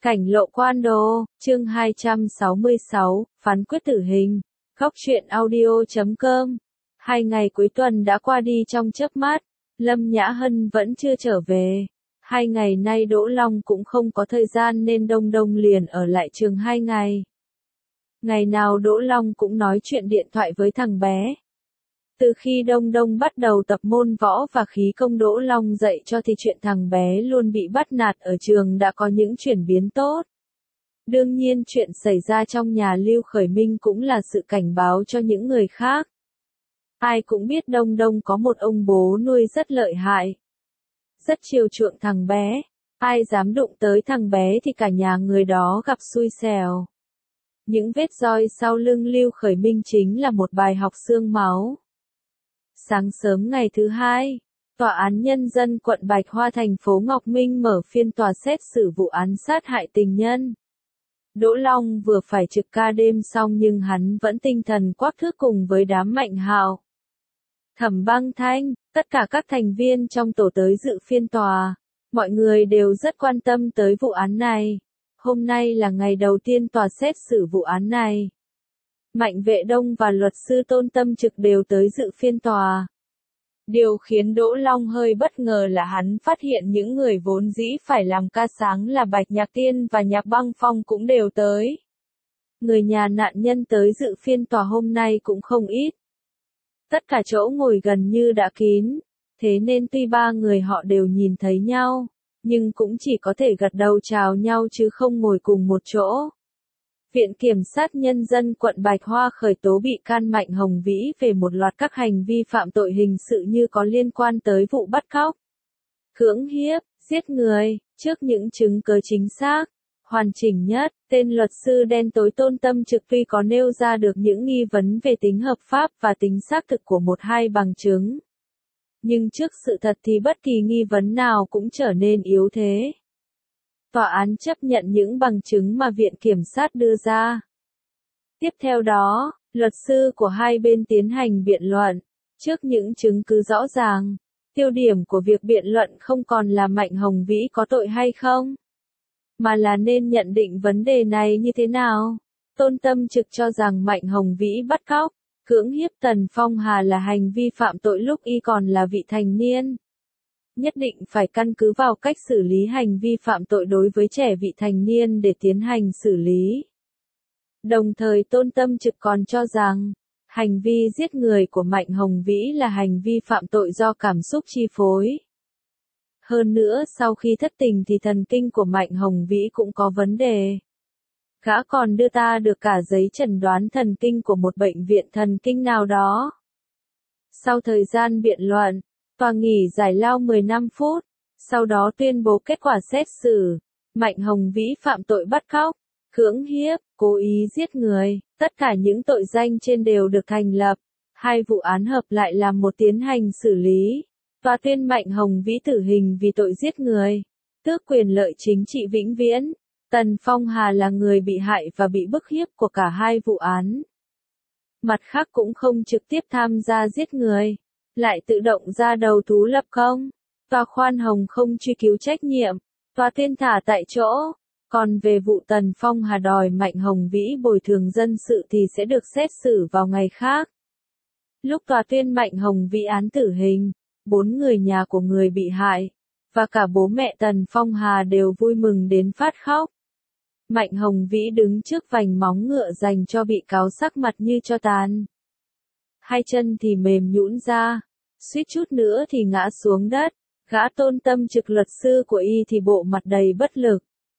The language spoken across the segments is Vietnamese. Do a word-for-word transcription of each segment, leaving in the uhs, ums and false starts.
Cảnh lộ quan đô, chương hai trăm sáu mươi sáu, phán quyết tử hình. Góc truyện audio chấm com. Hai ngày cuối tuần đã qua đi trong chớp mắt, Lâm Nhã Hân vẫn chưa trở về. Hai ngày nay Đỗ Long cũng không có thời gian nên Đông Đông liền ở lại trường hai ngày. Ngày nào Đỗ Long cũng nói chuyện điện thoại với thằng bé. Từ khi Đông Đông bắt đầu tập môn võ và khí công Đỗ Long dạy cho thì chuyện thằng bé luôn bị bắt nạt ở trường đã có những chuyển biến tốt. Đương nhiên chuyện xảy ra trong nhà Lưu Khởi Minh cũng là sự cảnh báo cho những người khác. Ai cũng biết Đông Đông có một ông bố nuôi rất lợi hại. Rất chiều chuộng thằng bé. Ai dám đụng tới thằng bé thì cả nhà người đó gặp xui xẻo. Những vết roi sau lưng Lưu Khởi Minh chính là một bài học xương máu. Sáng sớm ngày thứ hai, Tòa án Nhân dân quận Bạch Hoa thành phố Ngọc Minh mở phiên tòa xét xử vụ án sát hại tình nhân. Đỗ Long vừa phải trực ca đêm xong nhưng hắn vẫn tinh thần quắc thước cùng với đám Mạnh Hạo, Thẩm Băng Thanh, tất cả các thành viên trong tổ tới dự phiên tòa. Mọi người đều rất quan tâm tới vụ án này. Hôm nay là ngày đầu tiên tòa xét xử vụ án này. Mạnh Vệ Đông và luật sư Tôn Tâm Trực đều tới dự phiên tòa. Điều khiến Đỗ Long hơi bất ngờ là hắn phát hiện những người vốn dĩ phải làm ca sáng là Bạch Nhạc Tiên và Nhạc Băng Phong cũng đều tới. Người nhà nạn nhân tới dự phiên tòa hôm nay cũng không ít. Tất cả chỗ ngồi gần như đã kín, thế nên tuy ba người họ đều nhìn thấy nhau, nhưng cũng chỉ có thể gật đầu chào nhau chứ không ngồi cùng một chỗ. Viện Kiểm sát Nhân dân quận Bạch Hoa khởi tố bị can Mạnh Hồng Vĩ về một loạt các hành vi phạm tội hình sự như có liên quan tới vụ bắt cóc, cưỡng hiếp, giết người, trước những chứng cứ chính xác, hoàn chỉnh nhất. Tên luật sư đen tối Tôn Tâm Trực tuy có nêu ra được những nghi vấn về tính hợp pháp và tính xác thực của một hai bằng chứng, nhưng trước sự thật thì bất kỳ nghi vấn nào cũng trở nên yếu thế. Tòa án chấp nhận những bằng chứng mà Viện Kiểm sát đưa ra. Tiếp theo đó, luật sư của hai bên tiến hành biện luận. Trước những chứng cứ rõ ràng, tiêu điểm của việc biện luận không còn là Mạnh Hồng Vĩ có tội hay không, mà là nên nhận định vấn đề này như thế nào. Tôn Tâm Trực cho rằng Mạnh Hồng Vĩ bắt cóc, cưỡng hiếp Tần Phong Hà là hành vi phạm tội lúc y còn là vị thành niên. Nhất định phải căn cứ vào cách xử lý hành vi phạm tội đối với trẻ vị thành niên để tiến hành xử lý. Đồng thời Tôn Tâm Trực còn cho rằng, hành vi giết người của Mạnh Hồng Vĩ là hành vi phạm tội do cảm xúc chi phối. Hơn nữa sau khi thất tình thì thần kinh của Mạnh Hồng Vĩ cũng có vấn đề. Gã còn đưa ta được cả giấy chẩn đoán thần kinh của một bệnh viện thần kinh nào đó. Sau thời gian biện luận, tòa nghỉ giải lao mười lăm phút, sau đó tuyên bố kết quả xét xử. Mạnh Hồng Vĩ phạm tội bắt cóc, cưỡng hiếp, cố ý giết người, tất cả những tội danh trên đều được thành lập. Hai vụ án hợp lại làm một tiến hành xử lý. Tòa tuyên Mạnh Hồng Vĩ tử hình vì tội giết người, tước quyền lợi chính trị vĩnh viễn. Tần Phong Hà là người bị hại và bị bức hiếp của cả hai vụ án. Mặt khác cũng không trực tiếp tham gia giết người, lại tự động ra đầu thú lập công. Tòa khoan hồng không truy cứu trách nhiệm, tòa tuyên thả tại chỗ. Còn về vụ Tần Phong Hà đòi Mạnh Hồng Vĩ bồi thường dân sự thì sẽ được xét xử vào ngày khác. Lúc tòa tuyên Mạnh Hồng Vĩ án tử hình, bốn người nhà của người bị hại, và cả bố mẹ Tần Phong Hà đều vui mừng đến phát khóc. Mạnh Hồng Vĩ đứng trước vành móng ngựa dành cho bị cáo sắc mặt như tro tàn. Hai chân thì mềm nhũn ra, suýt chút nữa thì ngã xuống đất. Gã Tôn Tâm Trực luật sư của y thì bộ mặt đầy bất lực.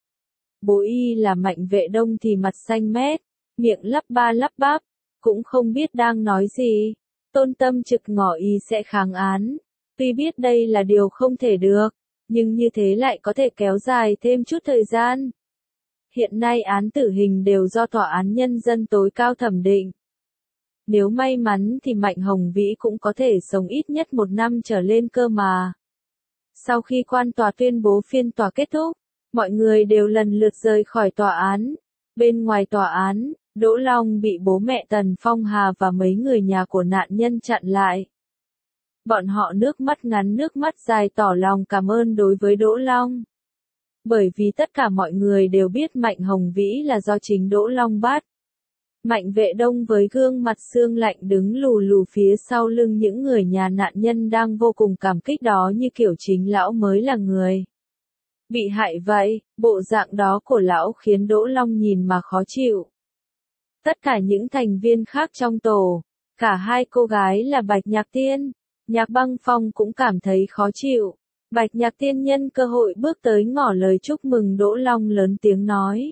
Bố y là Mạnh Vệ Đông thì mặt xanh mét, miệng lắp ba lắp bắp, cũng không biết đang nói gì. Tôn Tâm Trực ngỏ ý sẽ kháng án. Tuy biết đây là điều không thể được, nhưng như thế lại có thể kéo dài thêm chút thời gian. Hiện nay án tử hình đều do Tòa án Nhân dân tối cao thẩm định. Nếu may mắn thì Mạnh Hồng Vĩ cũng có thể sống ít nhất một năm trở lên cơ mà. Sau khi quan tòa tuyên bố phiên tòa kết thúc, mọi người đều lần lượt rời khỏi tòa án. Bên ngoài tòa án, Đỗ Long bị bố mẹ Tần Phong Hà và mấy người nhà của nạn nhân chặn lại. Bọn họ nước mắt ngắn nước mắt dài tỏ lòng cảm ơn đối với Đỗ Long. Bởi vì tất cả mọi người đều biết Mạnh Hồng Vĩ là do chính Đỗ Long bắt. Mạnh Vệ Đông với gương mặt sương lạnh đứng lù lù phía sau lưng những người nhà nạn nhân đang vô cùng cảm kích đó như kiểu chính lão mới là người bị hại vậy, bộ dạng đó của lão khiến Đỗ Long nhìn mà khó chịu. Tất cả những thành viên khác trong tổ, cả hai cô gái là Bạch Nhạc Tiên, Nhạc Băng Phong cũng cảm thấy khó chịu. Bạch Nhạc Tiên nhân cơ hội bước tới ngỏ lời chúc mừng Đỗ Long lớn tiếng nói.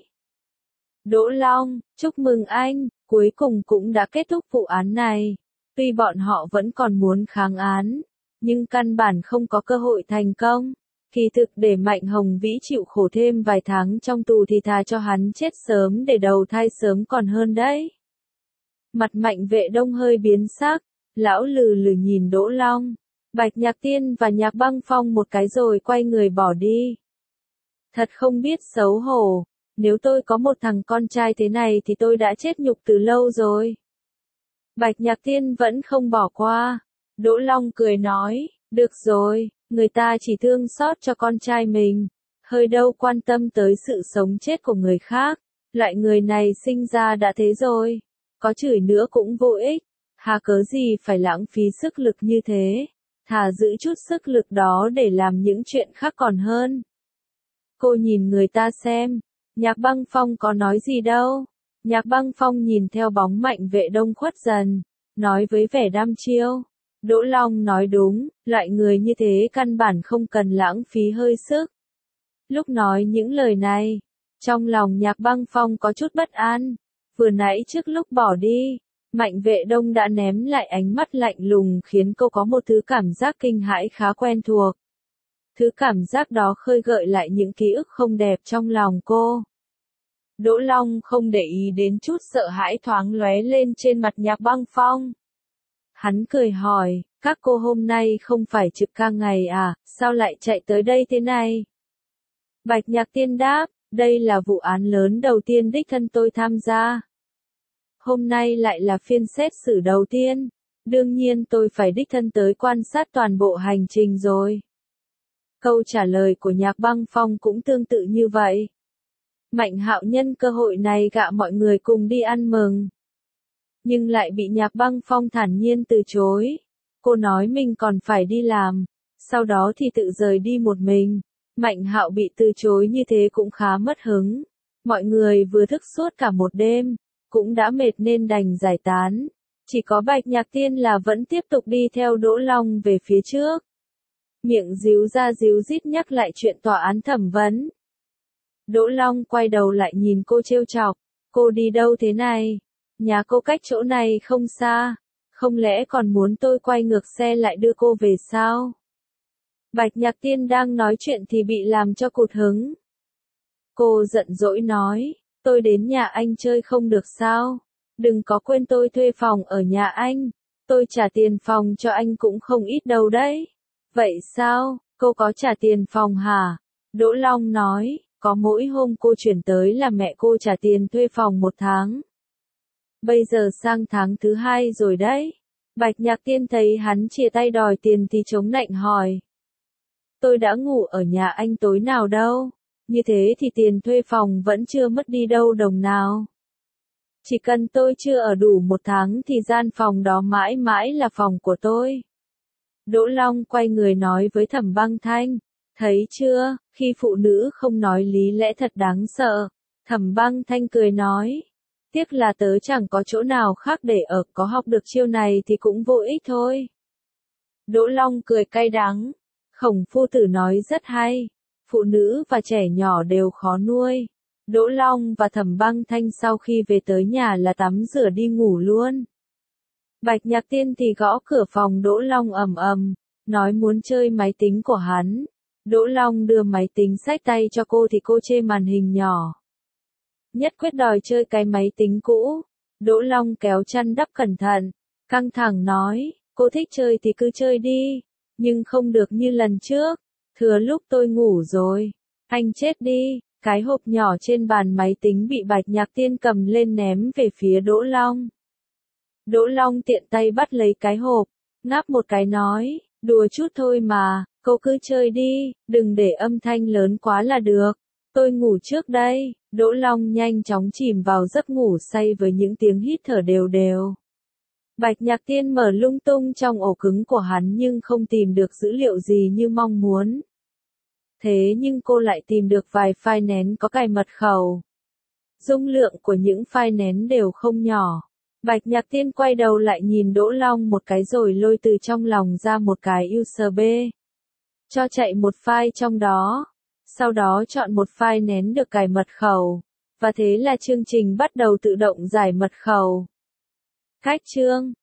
Đỗ Long, chúc mừng anh, cuối cùng cũng đã kết thúc vụ án này. Tuy bọn họ vẫn còn muốn kháng án, nhưng căn bản không có cơ hội thành công. Kỳ thực để Mạnh Hồng Vĩ chịu khổ thêm vài tháng trong tù thì thà cho hắn chết sớm để đầu thai sớm còn hơn đấy. Mặt Mạnh Vệ Đông hơi biến sắc, lão lừ lừ nhìn Đỗ Long, Bạch Nhạc Tiên và Nhạc Băng Phong một cái rồi quay người bỏ đi. Thật không biết xấu hổ, nếu tôi có một thằng con trai thế này thì tôi đã chết nhục từ lâu rồi. Bạch Nhạc Tiên vẫn không bỏ qua. Đỗ Long cười nói, được rồi, người ta chỉ thương xót cho con trai mình, hơi đâu quan tâm tới sự sống chết của người khác. Loại người này sinh ra đã thế rồi, có chửi nữa cũng vô ích, hà cớ gì phải lãng phí sức lực như thế, thà giữ chút sức lực đó để làm những chuyện khác còn hơn. Cô nhìn người ta xem, Nhạc Băng Phong có nói gì đâu. Nhạc Băng Phong nhìn theo bóng Mạnh Vệ Đông khuất dần, nói với vẻ đăm chiêu. Đỗ Long nói đúng, loại người như thế căn bản không cần lãng phí hơi sức. Lúc nói những lời này, trong lòng Nhạc Băng Phong có chút bất an. Vừa nãy trước lúc bỏ đi, Mạnh Vệ Đông đã ném lại ánh mắt lạnh lùng khiến cô có một thứ cảm giác kinh hãi khá quen thuộc. Thứ cảm giác đó khơi gợi lại những ký ức không đẹp trong lòng cô. Đỗ Long không để ý đến chút sợ hãi thoáng lóe lên trên mặt Nhạc Băng Phong. Hắn cười hỏi, các cô hôm nay không phải trực ca ngày à, sao lại chạy tới đây thế này? Bạch Nhạc Tiên đáp, đây là vụ án lớn đầu tiên đích thân tôi tham gia. Hôm nay lại là phiên xét xử đầu tiên, đương nhiên tôi phải đích thân tới quan sát toàn bộ hành trình rồi. Câu trả lời của Nhạc Băng Phong cũng tương tự như vậy. Mạnh Hạo nhân cơ hội này gạ mọi người cùng đi ăn mừng. Nhưng lại bị Nhạc Băng Phong thản nhiên từ chối. Cô nói mình còn phải đi làm, sau đó thì tự rời đi một mình. Mạnh Hạo bị từ chối như thế cũng khá mất hứng. Mọi người vừa thức suốt cả một đêm, cũng đã mệt nên đành giải tán. Chỉ có Bạch Nhạc Tiên là vẫn tiếp tục đi theo Đỗ Long về phía trước. Miệng díu ra díu dít nhắc lại chuyện tòa án thẩm vấn. Đỗ Long quay đầu lại nhìn cô trêu chọc, cô đi đâu thế này? Nhà cô cách chỗ này không xa, không lẽ còn muốn tôi quay ngược xe lại đưa cô về sao? Bạch Nhạc Tiên đang nói chuyện thì bị làm cho cụt hứng. Cô giận dỗi nói, tôi đến nhà anh chơi không được sao? Đừng có quên tôi thuê phòng ở nhà anh, tôi trả tiền phòng cho anh cũng không ít đâu đấy. Vậy sao, cô có trả tiền phòng hả? Đỗ Long nói, có mỗi hôm cô chuyển tới là mẹ cô trả tiền thuê phòng một tháng. Bây giờ sang tháng thứ hai rồi đấy. Bạch Nhạc Tiên thấy hắn chia tay đòi tiền thì chống nạnh hỏi. Tôi đã ngủ ở nhà anh tối nào đâu, như thế thì tiền thuê phòng vẫn chưa mất đi đâu đồng nào. Chỉ cần tôi chưa ở đủ một tháng thì gian phòng đó mãi mãi là phòng của tôi. Đỗ Long quay người nói với Thẩm Băng Thanh, thấy chưa, khi phụ nữ không nói lý lẽ thật đáng sợ. Thẩm Băng Thanh cười nói, tiếc là tớ chẳng có chỗ nào khác để ở, có học được chiêu này thì cũng vô ích thôi. Đỗ Long cười cay đắng, Khổng phu tử nói rất hay, phụ nữ và trẻ nhỏ đều khó nuôi. Đỗ Long và Thẩm Băng Thanh sau khi về tới nhà là tắm rửa đi ngủ luôn. Bạch Nhạc Tiên thì gõ cửa phòng Đỗ Long ầm ầm, nói muốn chơi máy tính của hắn. Đỗ Long đưa máy tính xách tay cho cô thì cô chê màn hình nhỏ. Nhất quyết đòi chơi cái máy tính cũ. Đỗ Long kéo chăn đắp cẩn thận, căng thẳng nói, cô thích chơi thì cứ chơi đi, nhưng không được như lần trước, thừa lúc tôi ngủ rồi. Anh chết đi. Cái hộp nhỏ trên bàn máy tính bị Bạch Nhạc Tiên cầm lên ném về phía Đỗ Long. Đỗ Long tiện tay bắt lấy cái hộp, ngáp một cái nói, đùa chút thôi mà, cô cứ chơi đi, đừng để âm thanh lớn quá là được. Tôi ngủ trước đây, Đỗ Long nhanh chóng chìm vào giấc ngủ say với những tiếng hít thở đều đều. Bạch Nhạc Tiên mở lung tung trong ổ cứng của hắn nhưng không tìm được dữ liệu gì như mong muốn. Thế nhưng cô lại tìm được vài file nén có cài mật khẩu. Dung lượng của những file nén đều không nhỏ. Bạch Nhạc Tiên quay đầu lại nhìn Đỗ Long một cái rồi lôi từ trong lòng ra một cái u ét bê. Cho chạy một file trong đó. Sau đó chọn một file nén được cài mật khẩu. Và thế là chương trình bắt đầu tự động giải mật khẩu. Khách chương